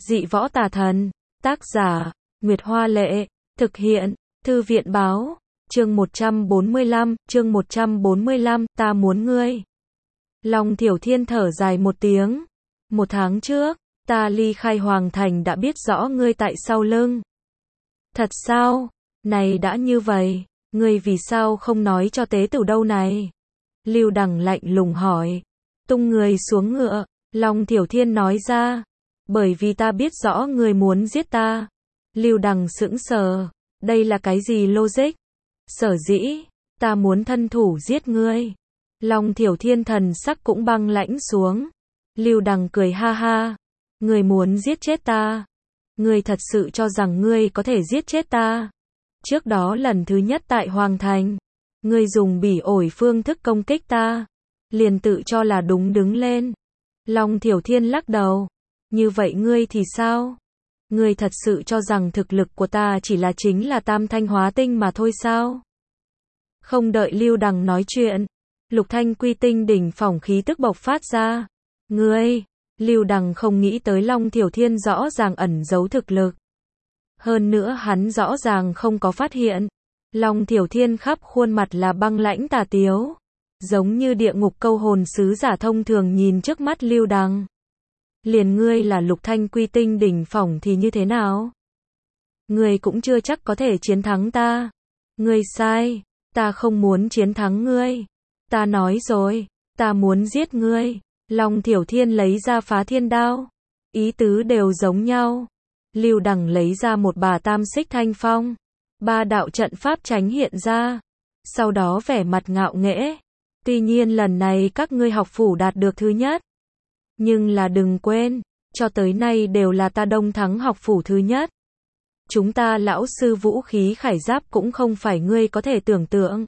Dị võ tà thần. Tác giả, Nguyệt Hoa Lệ. Thực hiện, Thư viện Báo. Chương 145, ta muốn ngươi. Long Thiểu Thiên thở dài một tiếng. 1 tháng trước, ta ly khai Hoàng Thành đã biết rõ ngươi tại sau lưng. Thật sao? Này đã như vậy, ngươi vì sao không nói cho tế tử đâu này? Lưu Đằng lạnh lùng hỏi. Tung người xuống ngựa, Long Thiểu Thiên nói ra. Bởi vì ta biết rõ ngươi muốn giết ta. Lưu Đằng sững sờ. Đây là cái gì logic? Sở dĩ, ta muốn thân thủ giết ngươi. Long Thiểu Thiên thần sắc cũng băng lãnh xuống. Lưu Đằng cười ha ha. Ngươi muốn giết chết ta? Ngươi thật sự cho rằng ngươi có thể giết chết ta? Trước đó lần thứ nhất tại Hoàng Thành, ngươi dùng bỉ ổi phương thức công kích ta, liền tự cho là đúng đứng lên. Long Thiểu Thiên lắc đầu. Như vậy ngươi thì sao? Ngươi thật sự cho rằng thực lực của ta chỉ là chính là tam thanh hóa tinh mà thôi sao? Không đợi Lưu Đằng nói chuyện, Lục Thanh Quy Tinh đỉnh phỏng khí tức bộc phát ra. Ngươi, Lưu Đằng không nghĩ tới Long Thiểu Thiên rõ ràng ẩn giấu thực lực. Hơn nữa hắn rõ ràng không có phát hiện. Long Thiểu Thiên khắp khuôn mặt là băng lãnh tà tiếu. Giống như địa ngục câu hồn sứ giả thông thường nhìn trước mắt Lưu Đằng. Liền ngươi là Lục Thanh Quy Tinh đỉnh phỏng thì như thế nào? Ngươi cũng chưa chắc có thể chiến thắng ta. Ngươi sai, ta không muốn chiến thắng ngươi. Ta nói rồi, ta muốn giết ngươi. Long Thiểu Thiên lấy ra Phá Thiên Đao. Ý tứ đều giống nhau. Lưu Đằng lấy ra một bà tam xích thanh phong. 3 đạo trận pháp tránh hiện ra. Sau đó vẻ mặt ngạo nghễ. Tuy nhiên lần này các ngươi học phủ đạt được thứ nhất. Nhưng là đừng quên, cho tới nay đều là ta Đông Thắng học phủ thứ nhất. Chúng ta lão sư vũ khí khải giáp cũng không phải ngươi có thể tưởng tượng.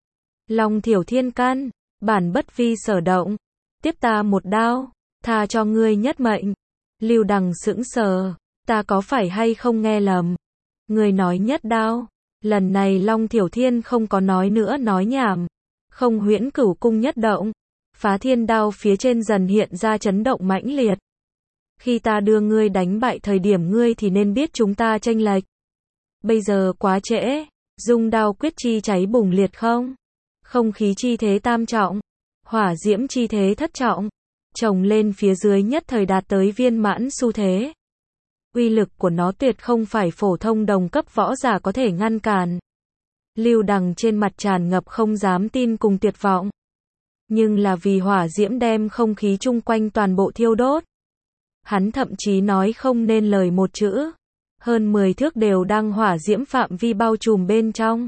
Long Thiểu Thiên căn, bản bất vi sở động. Tiếp ta một đao, tha cho ngươi nhất mệnh. Lưu Đằng sững sờ, ta có phải hay không nghe lầm? Ngươi nói nhất đao. Lần này Long Thiểu Thiên không có nói nữa nói nhảm. Không huyễn cửu cung nhất động. Phá Thiên Đao phía trên dần hiện ra chấn động mãnh liệt. Khi ta đưa ngươi đánh bại thời điểm ngươi thì nên biết chúng ta chênh lệch. Bây giờ quá trễ, dung đao quyết chi cháy bùng liệt không? Không khí chi thế tam trọng, hỏa diễm chi thế thất trọng, chồng lên phía dưới nhất thời đạt tới viên mãn xu thế. Uy lực của nó tuyệt không phải phổ thông đồng cấp võ giả có thể ngăn cản. Lưu Đằng trên mặt tràn ngập không dám tin cùng tuyệt vọng. Nhưng là vì hỏa diễm đem không khí chung quanh toàn bộ thiêu đốt. Hắn thậm chí nói không nên lời một chữ. Hơn 10 thước đều đang hỏa diễm phạm vi bao trùm bên trong.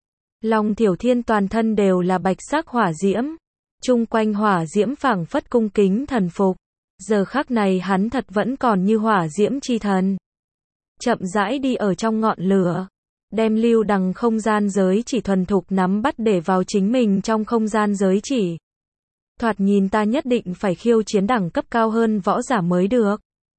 Long Thiểu Thiên toàn thân đều là bạch sắc hỏa diễm. Chung quanh hỏa diễm phảng phất cung kính thần phục. Giờ khắc này hắn thật vẫn còn như hỏa diễm chi thần. Chậm rãi đi ở trong ngọn lửa. Đem Lưu Đằng không gian giới chỉ thuần thục nắm bắt để vào chính mình trong không gian giới chỉ. Thoạt nhìn ta nhất định phải khiêu chiến đẳng cấp cao hơn võ giả mới được.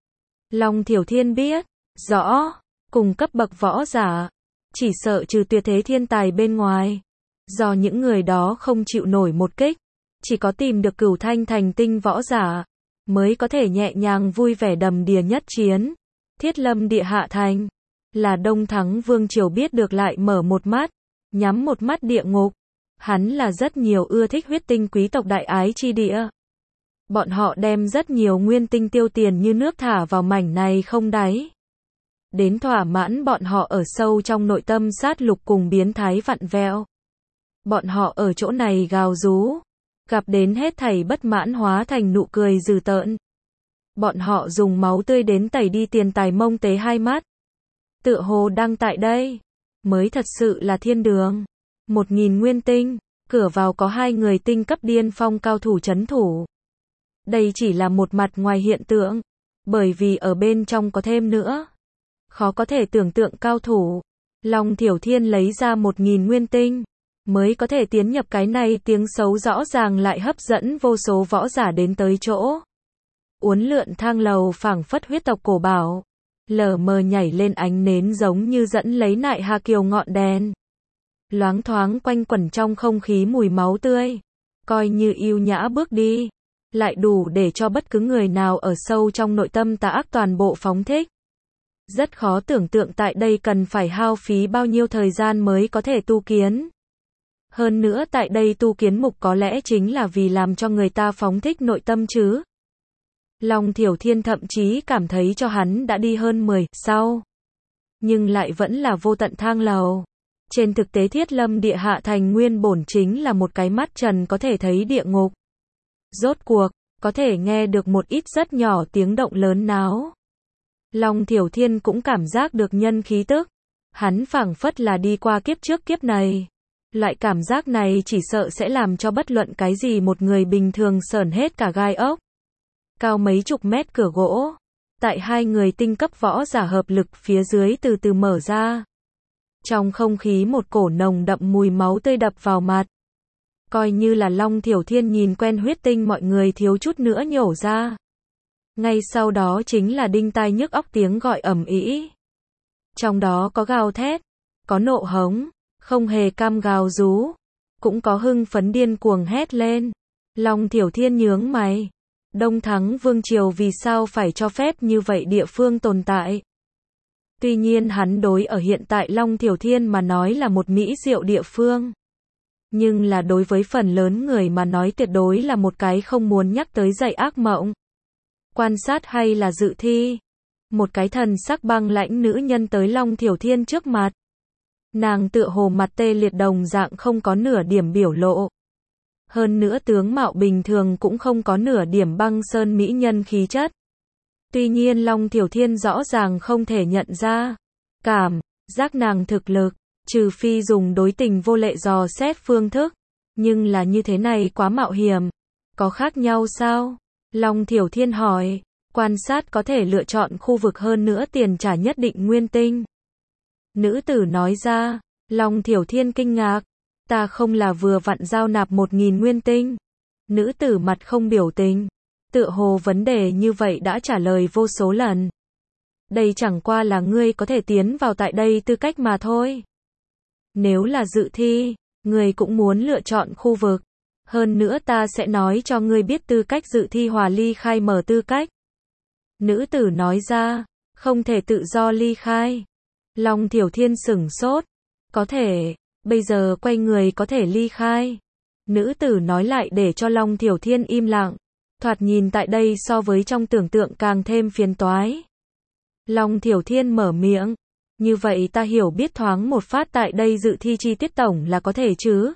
Long Thiểu Thiên biết, rõ, cùng cấp bậc võ giả, chỉ sợ trừ tuyệt thế thiên tài bên ngoài. Do những người đó không chịu nổi một kích, chỉ có tìm được Cửu Thanh thành tinh võ giả, mới có thể nhẹ nhàng vui vẻ đầm đìa nhất chiến. Thiết Lâm địa hạ thành, là Đông Thắng Vương Triều biết được lại mở một mắt, nhắm một mắt địa ngục. Hắn là rất nhiều ưa thích huyết tinh quý tộc đại ái chi địa. Bọn họ đem rất nhiều nguyên tinh tiêu tiền như nước thả vào mảnh này không đáy. Đến thỏa mãn bọn họ ở sâu trong nội tâm sát lục cùng biến thái vặn vẹo. Bọn họ ở chỗ này gào rú, gặp đến hết thảy bất mãn hóa thành nụ cười dữ tợn. Bọn họ dùng máu tươi đến tẩy đi tiền tài mông tế hai mắt. Tựa hồ đang tại đây, mới thật sự là thiên đường. 1000 nguyên tinh, cửa vào có 2 người tinh cấp điên phong cao thủ trấn thủ. Đây chỉ là một mặt ngoài hiện tượng, bởi vì ở bên trong có thêm nữa. Khó có thể tưởng tượng cao thủ. Long Thiểu Thiên lấy ra 1000 nguyên tinh, mới có thể tiến nhập cái này tiếng xấu rõ ràng lại hấp dẫn vô số võ giả đến tới chỗ. Uốn lượn thang lầu phảng phất huyết tộc cổ bảo, lờ mờ nhảy lên ánh nến giống như dẫn lấy nại Hà Kiều ngọn đèn. Loáng thoáng quanh quẩn trong không khí mùi máu tươi, coi như yêu nhã bước đi. lại đủ để cho bất cứ người nào ở sâu trong nội tâm tà ác toàn bộ phóng thích. Rất khó tưởng tượng tại đây cần phải hao phí bao nhiêu thời gian mới có thể tu kiến. Hơn nữa tại đây tu kiến mục có lẽ chính là vì làm cho người ta phóng thích nội tâm chứ. Long Thiểu Thiên thậm chí cảm thấy cho hắn đã đi hơn 10 sau. Nhưng lại vẫn là vô tận thang lầu. Trên thực tế Thiết Lâm Địa Hạ Thành nguyên bổn chính là một cái mắt trần có thể thấy địa ngục. Rốt cuộc, có thể nghe được một ít rất nhỏ tiếng động lớn náo. Long Thiểu Thiên cũng cảm giác được nhân khí tức. Hắn phảng phất là đi qua kiếp trước kiếp này. Loại cảm giác này chỉ sợ sẽ làm cho bất luận cái gì một người bình thường sởn hết cả gai ốc. Cao mấy chục mét cửa gỗ. Tại hai người tinh cấp võ giả hợp lực phía dưới từ từ mở ra. Trong không khí một cổ nồng đậm mùi máu tươi đập vào mặt. Coi như là Long Thiểu Thiên nhìn quen huyết tinh mọi người thiếu chút nữa nhổ ra. Ngay sau đó chính là đinh tai nhức óc tiếng gọi ầm ĩ. Trong đó có gào thét, có nộ hống, không hề cam gào rú, cũng có hưng phấn điên cuồng hét lên. Long Thiểu Thiên nhướng mày. Đông Thắng Vương Triều vì sao phải cho phép như vậy địa phương tồn tại? Tuy nhiên hắn đối ở hiện tại Long Thiểu Thiên mà nói là một mỹ diệu địa phương. Nhưng là đối với phần lớn người mà nói tuyệt đối là một cái không muốn nhắc tới dậy ác mộng. Quan sát hay là dự thi? Một cái thần sắc băng lãnh nữ nhân tới Long Thiểu Thiên trước mặt. Nàng tựa hồ mặt tê liệt đồng dạng không có nửa điểm biểu lộ. Hơn nữa tướng mạo bình thường cũng không có nửa điểm băng sơn mỹ nhân khí chất. Tuy nhiên Long Thiểu Thiên rõ ràng không thể nhận ra. Cảm giác nàng thực lực, trừ phi dùng đối tình vô lệ dò xét phương thức. Nhưng là như thế này quá mạo hiểm. Có khác nhau sao? Long Thiểu Thiên hỏi. Quan sát có thể lựa chọn khu vực hơn nữa tiền trả nhất định nguyên tinh. Nữ tử nói ra. Long Thiểu Thiên kinh ngạc. Ta không là vừa vặn giao nạp 1000 nguyên tinh. Nữ tử mặt không biểu tình. Tựa hồ vấn đề như vậy đã trả lời vô số lần. Đây chẳng qua là ngươi có thể tiến vào tại đây tư cách mà thôi. Nếu là dự thi, ngươi cũng muốn lựa chọn khu vực. Hơn nữa ta sẽ nói cho ngươi biết tư cách dự thi hòa ly khai mở tư cách. Nữ tử nói ra, không thể tự do ly khai. Long Thiểu Thiên sửng sốt. Có thể, bây giờ quay người có thể ly khai. Nữ tử nói lại để cho Long Thiểu Thiên im lặng. Thoạt nhìn tại đây so với trong tưởng tượng càng thêm phiền toái. Long Thiểu Thiên mở miệng. Như vậy ta hiểu biết thoáng một phát tại đây dự thi chi tiết tổng là có thể chứ.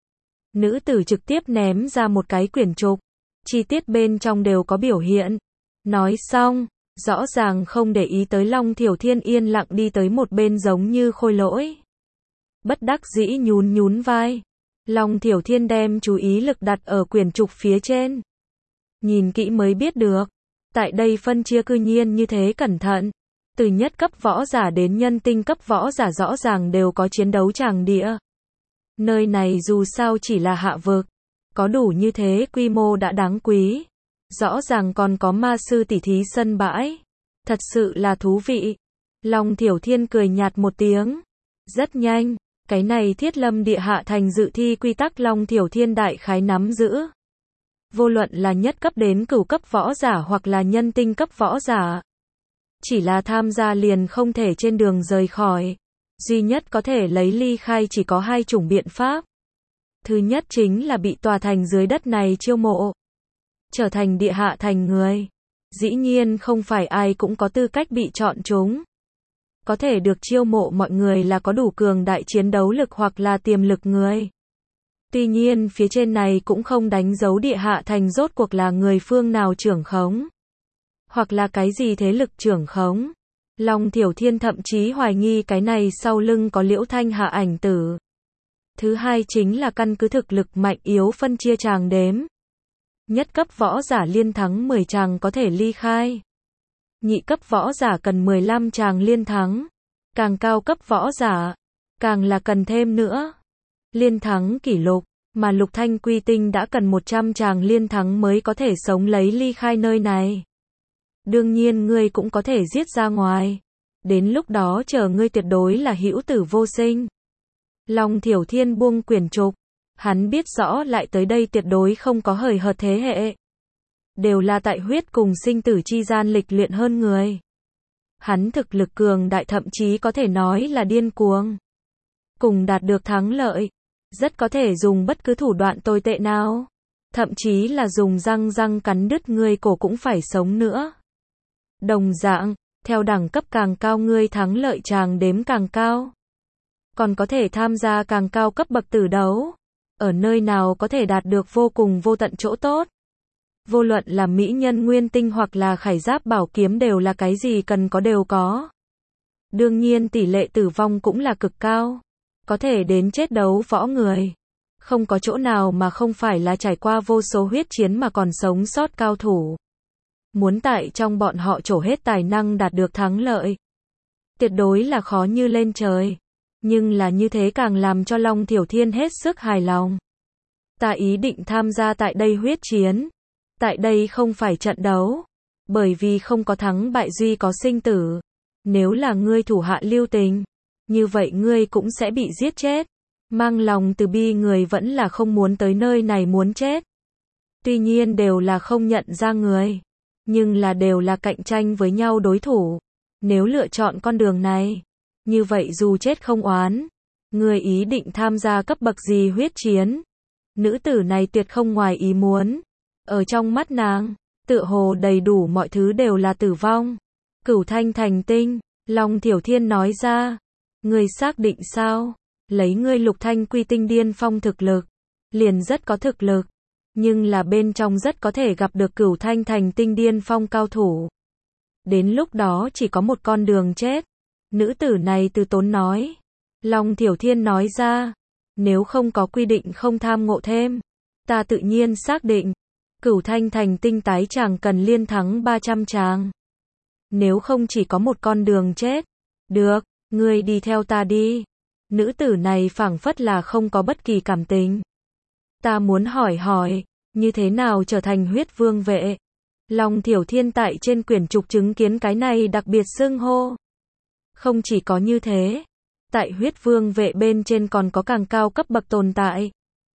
Nữ tử trực tiếp ném ra một cái quyển trục. Chi tiết bên trong đều có biểu hiện. Nói xong, rõ ràng không để ý tới Long Thiểu Thiên yên lặng đi tới một bên giống như khôi lỗi. Bất đắc dĩ nhún nhún vai. Long Thiểu Thiên đem chú ý lực đặt ở quyển trục phía trên. Nhìn kỹ mới biết được. Tại đây phân chia cư nhiên như thế cẩn thận. Từ nhất cấp võ giả đến nhân tinh cấp võ giả rõ ràng đều có chiến đấu tràng địa. Nơi này dù sao chỉ là hạ vực. Có đủ như thế quy mô đã đáng quý. Rõ ràng còn có ma sư tỉ thí sân bãi. Thật sự là thú vị. Long Thiểu Thiên cười nhạt một tiếng. Rất nhanh, cái này Thiết Lâm Địa Hạ Thành dự thi quy tắc Long Thiểu Thiên đại khái nắm giữ. Vô luận là nhất cấp đến cửu cấp võ giả hoặc là nhân tinh cấp võ giả. Chỉ là tham gia liền không thể trên đường rời khỏi. Duy nhất có thể lấy ly khai chỉ có hai chủng biện pháp. Thứ nhất chính là bị tòa thành dưới đất này chiêu mộ. Trở thành địa hạ thành người. Dĩ nhiên không phải ai cũng có tư cách bị chọn chúng. Có thể được chiêu mộ mọi người là có đủ cường đại chiến đấu lực hoặc là tiềm lực người. Tuy nhiên phía trên này cũng không đánh dấu địa hạ thành rốt cuộc là người phương nào trưởng khống. Hoặc là cái gì thế lực trưởng khống. Long Thiểu Thiên thậm chí hoài nghi cái này sau lưng có Liễu Thanh Hạ ảnh tử. Thứ hai chính là căn cứ thực lực mạnh yếu phân chia tràng đếm. Nhất cấp võ giả liên thắng 10 tràng có thể ly khai. Nhị cấp võ giả cần 15 tràng liên thắng. Càng cao cấp võ giả, càng là cần thêm nữa. Liên thắng kỷ lục, mà Lục Thanh Quy Tinh đã cần 100 tràng liên thắng mới có thể sống lấy ly khai nơi này. Đương nhiên ngươi cũng có thể giết ra ngoài. Đến lúc đó chờ ngươi tuyệt đối là hữu tử vô sinh. Long Thiểu Thiên buông quyển trục. Hắn biết rõ lại tới đây tuyệt đối không có hời hợt thế hệ. đều là tại huyết cùng sinh tử chi gian lịch luyện hơn người. Hắn thực lực cường đại, thậm chí có thể nói là điên cuồng. Cùng đạt được thắng lợi, rất có thể dùng bất cứ thủ đoạn tồi tệ nào. Thậm chí là dùng răng cắn đứt ngươi cổ cũng phải sống nữa. Đồng dạng, theo đẳng cấp càng cao ngươi thắng lợi tràng đếm càng cao. Còn có thể tham gia càng cao cấp bậc tử đấu. Ở nơi nào có thể đạt được vô cùng vô tận chỗ tốt. Vô luận là mỹ nhân nguyên tinh hoặc là khải giáp bảo kiếm đều là cái gì cần có đều có. Đương nhiên tỷ lệ tử vong cũng là cực cao. Có thể đến chết đấu võ người. Không có chỗ nào mà không phải là trải qua vô số huyết chiến mà còn sống sót cao thủ. Muốn tại trong bọn họ trổ hết tài năng đạt được thắng lợi. Tuyệt đối là khó như lên trời. Nhưng là như thế càng làm cho Long Thiểu Thiên hết sức hài lòng. Ta ý định tham gia tại đây huyết chiến. Tại đây không phải trận đấu. Bởi vì không có thắng bại duy có sinh tử. Nếu là ngươi thủ hạ lưu tình, như vậy ngươi cũng sẽ bị giết chết. Mang lòng từ bi người vẫn là không muốn tới nơi này muốn chết. Tuy nhiên đều là không nhận ra người. Nhưng là đều là cạnh tranh với nhau đối thủ. Nếu lựa chọn con đường này, như vậy dù chết không oán. Người ý định tham gia cấp bậc gì huyết chiến. Nữ tử này tuyệt không ngoài ý muốn. Ở trong mắt nàng, tựa hồ đầy đủ mọi thứ đều là tử vong. Cửu Thanh thành tinh, Long Thiểu Thiên nói ra. Người xác định sao? Lấy ngươi Lục Thanh quy tinh điên phong thực lực. Liền rất có thực lực. Nhưng là bên trong rất có thể gặp được Cửu Thanh thành tinh điên phong cao thủ. Đến lúc đó chỉ có một con đường chết. Nữ tử này từ tốn nói. Long Thiểu Thiên nói ra. Nếu không có quy định không tham ngộ thêm. Ta tự nhiên xác định. Cửu Thanh thành tinh tái chàng cần liên thắng 300 chàng. Nếu không chỉ có một con đường chết. Được, ngươi đi theo ta đi. Nữ tử này phảng phất là không có bất kỳ cảm tình. Ta muốn hỏi, như thế nào trở thành huyết vương vệ? Long Thiểu Thiên tại trên quyển trục chứng kiến cái này đặc biệt xưng hô. Không chỉ có như thế, tại huyết vương vệ bên trên còn có càng cao cấp bậc tồn tại.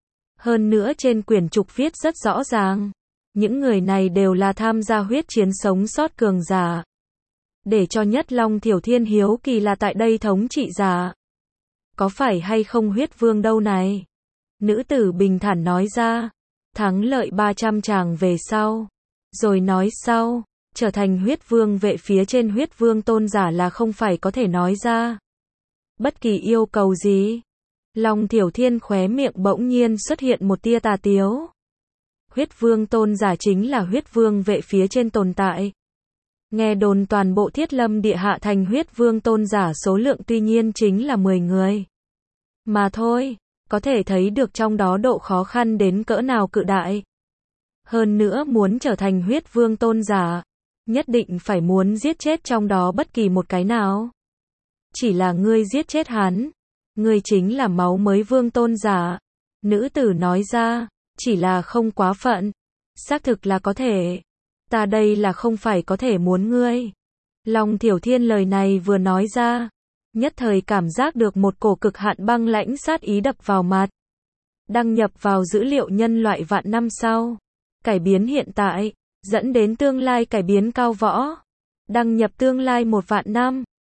Hơn nữa trên quyển trục viết rất rõ ràng, những người này đều là tham gia huyết chiến sống sót cường giả. Để cho nhất Long Thiểu Thiên hiếu kỳ là tại đây thống trị giả. Có phải hay không huyết vương đâu này? Nữ tử bình thản nói ra, thắng lợi 300 chàng về sau. Rồi nói sau, trở thành huyết vương vệ phía trên huyết vương tôn giả là không phải có thể nói ra. Bất kỳ yêu cầu gì? Long Thiểu Thiên khóe miệng bỗng nhiên xuất hiện một tia tà tiếu. Huyết vương tôn giả chính là huyết vương vệ phía trên tồn tại. Nghe đồn toàn bộ Thiết Lâm địa hạ thành huyết vương tôn giả số lượng tuy nhiên chính là 10 người. Mà thôi, có thể thấy được trong đó độ khó khăn đến cỡ nào cự đại. Hơn nữa muốn trở thành huyết vương tôn giả, nhất định phải muốn giết chết trong đó bất kỳ một cái nào. Chỉ là ngươi giết chết hắn, ngươi chính là máu mới vương tôn giả. Nữ tử nói ra, chỉ là không quá phận. Xác thực là có thể. Ta đây là không phải có thể muốn ngươi. Long Thiểu Thiên lời này vừa nói ra, nhất thời cảm giác được một cổ cực hạn băng lãnh sát ý đập vào mặt. Đăng nhập vào dữ liệu nhân loại vạn năm sau. Cải biến hiện tại, dẫn đến tương lai cải biến cao võ. Đăng nhập tương lai 1 vạn năm.